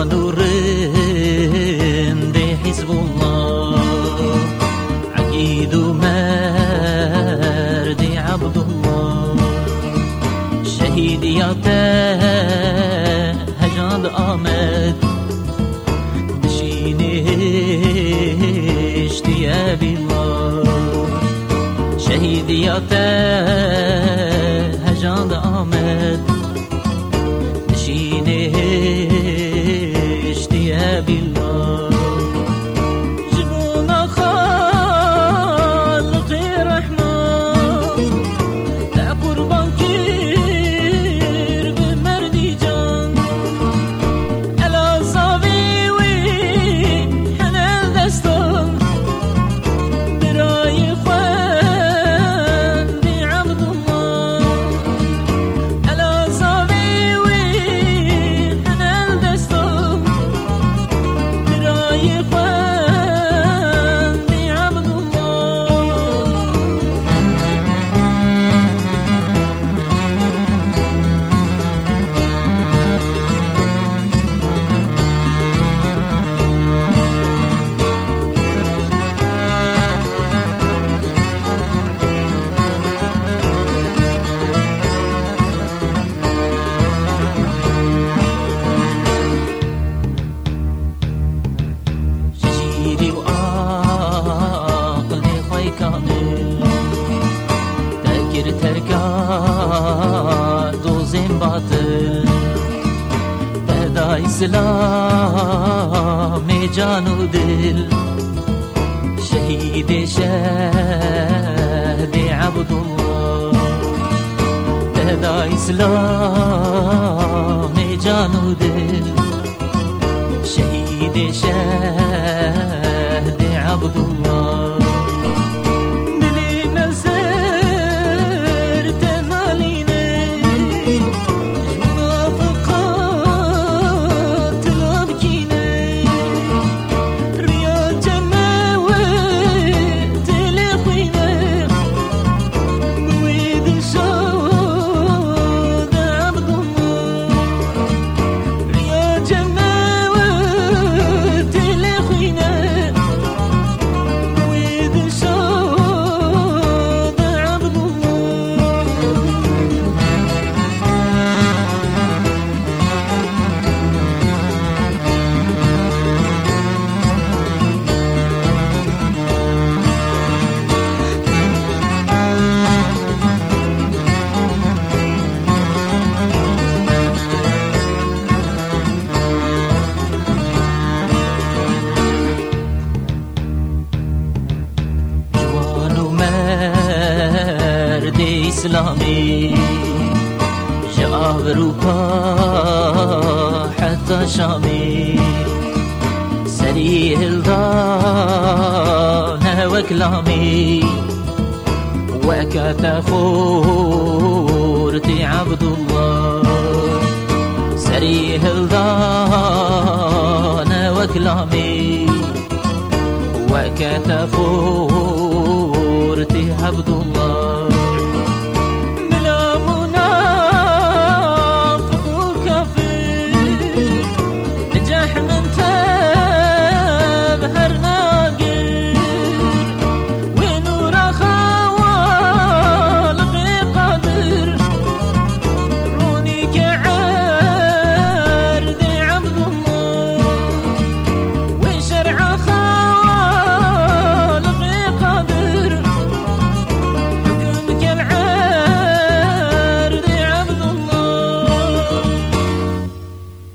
نور دي حزب الله عقيد مردي عبد الله شهيد هجاند آمد بشینشتی ابی الله شهيد هجاند آمد نشینشتی ابی الله جنون خالق رحمان تا قربان کر به مردی جان الا صاوی وی حنل دستان برای اسلام جان و دل شهید شهد عبدالله تهدى اسلام جان و دل شهید شهد عبدالله إسلامي جاء أوروبا حتى شامي سريع الضان وكلامي وكتخورتي عبد الله سريع الضان وكلامي وكتخورتي عبد الله